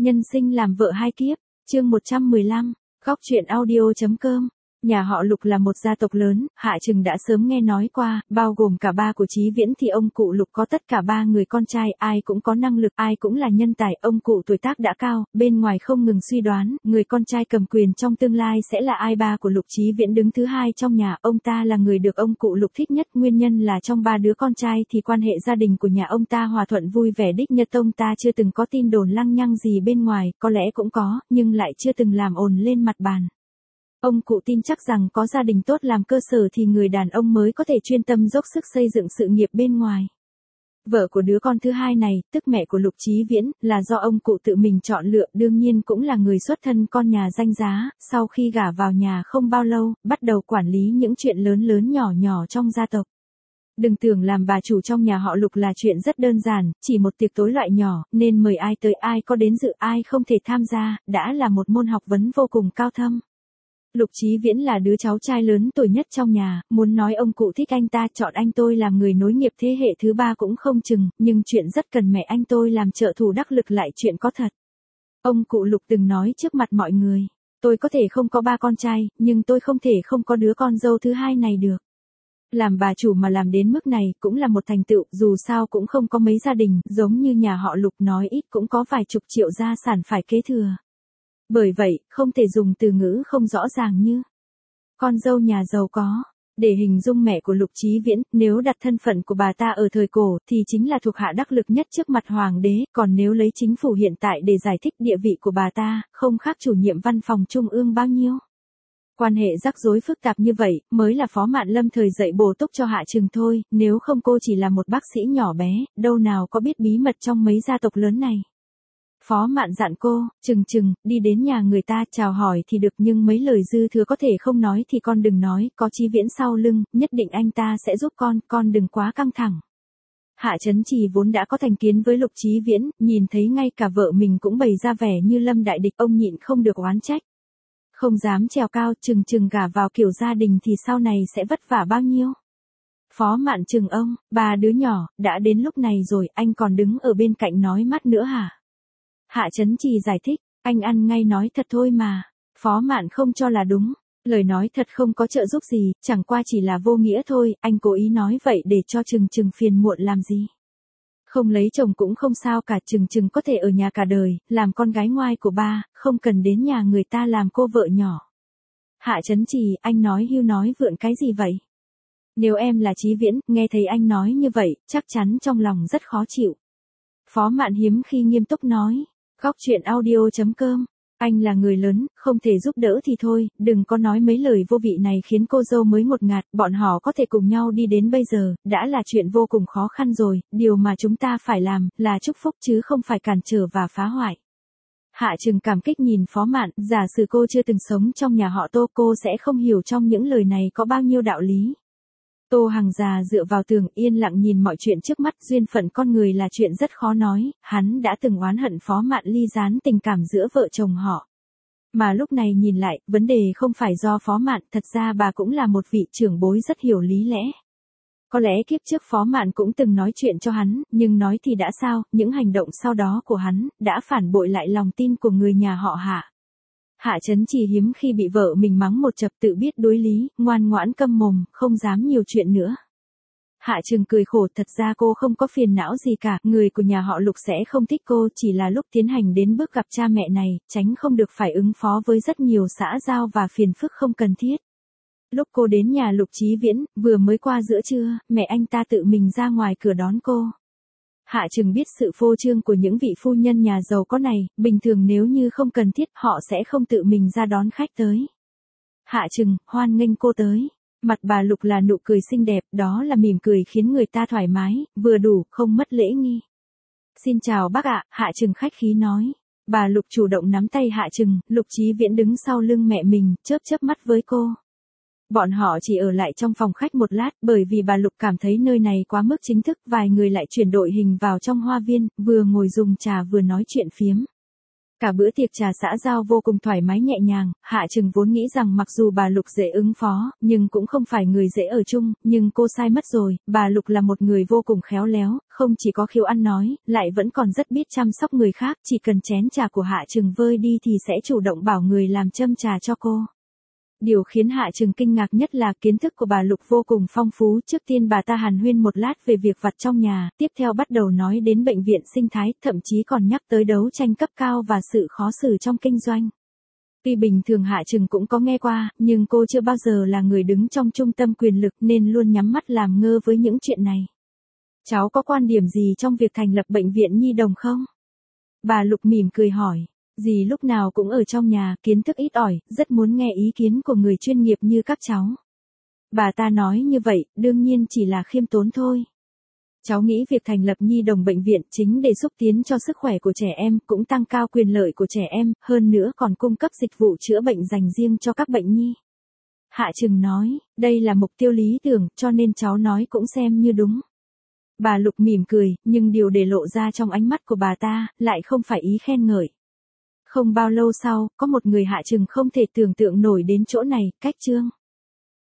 Nhân sinh làm vợ hai kiếp, chương 115, góc truyện audio.com. Nhà họ Lục là một gia tộc lớn, Hạ Trừng đã sớm nghe nói qua, bao gồm cả ba của Chí Viễn thì ông cụ Lục có tất cả ba người con trai, ai cũng có năng lực, ai cũng là nhân tài, ông cụ tuổi tác đã cao, bên ngoài không ngừng suy đoán, người con trai cầm quyền trong tương lai sẽ là ai. Ba của Lục Chí Viễn đứng thứ hai trong nhà, ông ta là người được ông cụ Lục thích nhất, nguyên nhân là trong ba đứa con trai thì quan hệ gia đình của nhà ông ta hòa thuận vui vẻ đích nhất, ông ta chưa từng có tin đồn lăng nhăng gì bên ngoài, có lẽ cũng có, nhưng lại chưa từng làm ồn lên mặt bàn. Ông cụ tin chắc rằng có gia đình tốt làm cơ sở thì người đàn ông mới có thể chuyên tâm dốc sức xây dựng sự nghiệp bên ngoài. Vợ của đứa con thứ hai này, tức mẹ của Lục Chí Viễn, là do ông cụ tự mình chọn lựa, đương nhiên cũng là người xuất thân con nhà danh giá, sau khi gả vào nhà không bao lâu, bắt đầu quản lý những chuyện lớn lớn nhỏ nhỏ trong gia tộc. Đừng tưởng làm bà chủ trong nhà họ Lục là chuyện rất đơn giản, chỉ một tiệc tối loại nhỏ, nên mời ai tới ai có đến dự ai không thể tham gia, đã là một môn học vấn vô cùng cao thâm. Lục Chí Viễn là đứa cháu trai lớn tuổi nhất trong nhà, muốn nói ông cụ thích anh ta chọn anh tôi làm người nối nghiệp thế hệ thứ ba cũng không chừng, nhưng chuyện rất cần mẹ anh tôi làm trợ thủ đắc lực lại chuyện có thật. Ông cụ Lục từng nói trước mặt mọi người, tôi có thể không có ba con trai, nhưng tôi không thể không có đứa con dâu thứ hai này được. Làm bà chủ mà làm đến mức này cũng là một thành tựu, dù sao cũng không có mấy gia đình, giống như nhà họ Lục nói ít cũng có vài chục triệu gia sản phải kế thừa. Bởi vậy, không thể dùng từ ngữ không rõ ràng như con dâu nhà giàu có, để hình dung mẹ của Lục Chí Viễn. Nếu đặt thân phận của bà ta ở thời cổ thì chính là thuộc hạ đắc lực nhất trước mặt hoàng đế, còn nếu lấy chính phủ hiện tại để giải thích địa vị của bà ta, không khác chủ nhiệm văn phòng trung ương bao nhiêu. Quan hệ rắc rối phức tạp như vậy, mới là Phó Mạn Lâm thời dạy bổ túc cho Hạ Trừng thôi, nếu không cô chỉ là một bác sĩ nhỏ bé, đâu nào có biết bí mật trong mấy gia tộc lớn này. Phó Mạn dặn cô, Trừng, đi đến nhà người ta chào hỏi thì được nhưng mấy lời dư thừa có thể không nói thì con đừng nói, có Chí Viễn sau lưng, nhất định anh ta sẽ giúp con đừng quá căng thẳng. Hạ Chấn Trì vốn đã có thành kiến với Lục Chí Viễn, nhìn thấy ngay cả vợ mình cũng bày ra vẻ như lâm đại địch, ông nhịn không được oán trách. Không dám trèo cao, Trừng gả vào kiểu gia đình thì sau này sẽ vất vả bao nhiêu. Phó Mạn chừng ông, ba đứa nhỏ, đã đến lúc này rồi, anh còn đứng ở bên cạnh nói mắt nữa hả? Hạ Chấn Trì giải thích, anh ăn ngay nói thật thôi mà. Phó Mạn không cho là đúng, lời nói thật không có trợ giúp gì, chẳng qua chỉ là vô nghĩa thôi, anh cố ý nói vậy để cho Trừng phiền muộn làm gì. Không lấy chồng cũng không sao cả, Trừng có thể ở nhà cả đời, làm con gái ngoai của ba, không cần đến nhà người ta làm cô vợ nhỏ. Hạ Chấn Trì, anh nói hưu nói vượn cái gì vậy? Nếu em là Chí Viễn, nghe thấy anh nói như vậy, chắc chắn trong lòng rất khó chịu. Phó Mạn hiếm khi nghiêm túc nói. Góc truyện audio.com, anh là người lớn, không thể giúp đỡ thì thôi, đừng có nói mấy lời vô vị này khiến cô dâu mới ngột ngạt, bọn họ có thể cùng nhau đi đến bây giờ, đã là chuyện vô cùng khó khăn rồi, điều mà chúng ta phải làm, là chúc phúc chứ không phải cản trở và phá hoại. Hạ Trừng cảm kích nhìn Phó Mạn, giả sử cô chưa từng sống trong nhà họ Tô, cô sẽ không hiểu trong những lời này có bao nhiêu đạo lý. Tô Hằng già dựa vào tường yên lặng nhìn mọi chuyện trước mắt, duyên phận con người là chuyện rất khó nói, hắn đã từng oán hận Phó Mạn ly gián tình cảm giữa vợ chồng họ. Mà lúc này nhìn lại, vấn đề không phải do Phó Mạn, thật ra bà cũng là một vị trưởng bối rất hiểu lý lẽ. Có lẽ kiếp trước Phó Mạn cũng từng nói chuyện cho hắn, nhưng nói thì đã sao, những hành động sau đó của hắn, đã phản bội lại lòng tin của người nhà họ Hạ. Hạ Chấn Trì hiếm khi bị vợ mình mắng một chập, tự biết đối lý, ngoan ngoãn câm mồm, không dám nhiều chuyện nữa. Hạ Trừng cười khổ, thật ra cô không có phiền não gì cả, người của nhà họ Lục sẽ không thích cô, chỉ là lúc tiến hành đến bước gặp cha mẹ này, tránh không được phải ứng phó với rất nhiều xã giao và phiền phức không cần thiết. Lúc cô đến nhà Lục Chí Viễn, vừa mới qua giữa trưa, mẹ anh ta tự mình ra ngoài cửa đón cô. Hạ Trừng biết sự phô trương của những vị phu nhân nhà giàu có này, bình thường nếu như không cần thiết, họ sẽ không tự mình ra đón khách tới. Hạ Trừng, hoan nghênh cô tới. Mặt bà Lục là nụ cười xinh đẹp, đó là mỉm cười khiến người ta thoải mái, vừa đủ, không mất lễ nghi. Xin chào bác ạ, Hạ Trừng khách khí nói. Bà Lục chủ động nắm tay Hạ Trừng, Lục Chí Viễn đứng sau lưng mẹ mình, chớp mắt với cô. Bọn họ chỉ ở lại trong phòng khách một lát, bởi vì bà Lục cảm thấy nơi này quá mức chính thức, vài người lại chuyển đội hình vào trong hoa viên, vừa ngồi dùng trà vừa nói chuyện phiếm. Cả bữa tiệc trà xã giao vô cùng thoải mái nhẹ nhàng, Hạ Trừng vốn nghĩ rằng mặc dù bà Lục dễ ứng phó, nhưng cũng không phải người dễ ở chung, nhưng cô sai mất rồi, bà Lục là một người vô cùng khéo léo, không chỉ có khiếu ăn nói, lại vẫn còn rất biết chăm sóc người khác, chỉ cần chén trà của Hạ Trừng vơi đi thì sẽ chủ động bảo người làm châm trà cho cô. Điều khiến Hạ Trừng kinh ngạc nhất là kiến thức của bà Lục vô cùng phong phú, trước tiên bà ta hàn huyên một lát về việc vặt trong nhà, tiếp theo bắt đầu nói đến bệnh viện sinh thái, thậm chí còn nhắc tới đấu tranh cấp cao và sự khó xử trong kinh doanh. Tuy bình thường Hạ Trừng cũng có nghe qua, nhưng cô chưa bao giờ là người đứng trong trung tâm quyền lực nên luôn nhắm mắt làm ngơ với những chuyện này. Cháu có quan điểm gì trong việc thành lập bệnh viện nhi đồng không? Bà Lục mỉm cười hỏi. Dì lúc nào cũng ở trong nhà, kiến thức ít ỏi, rất muốn nghe ý kiến của người chuyên nghiệp như các cháu. Bà ta nói như vậy, đương nhiên chỉ là khiêm tốn thôi. Cháu nghĩ việc thành lập nhi đồng bệnh viện chính để xúc tiến cho sức khỏe của trẻ em, cũng tăng cao quyền lợi của trẻ em, hơn nữa còn cung cấp dịch vụ chữa bệnh dành riêng cho các bệnh nhi. Hạ Trừng nói, đây là mục tiêu lý tưởng, cho nên cháu nói cũng xem như đúng. Bà Lục mỉm cười, nhưng điều để lộ ra trong ánh mắt của bà ta, lại không phải ý khen ngợi. Không bao lâu sau, có một người Hạ Trừng không thể tưởng tượng nổi đến chỗ này, Cách Trương.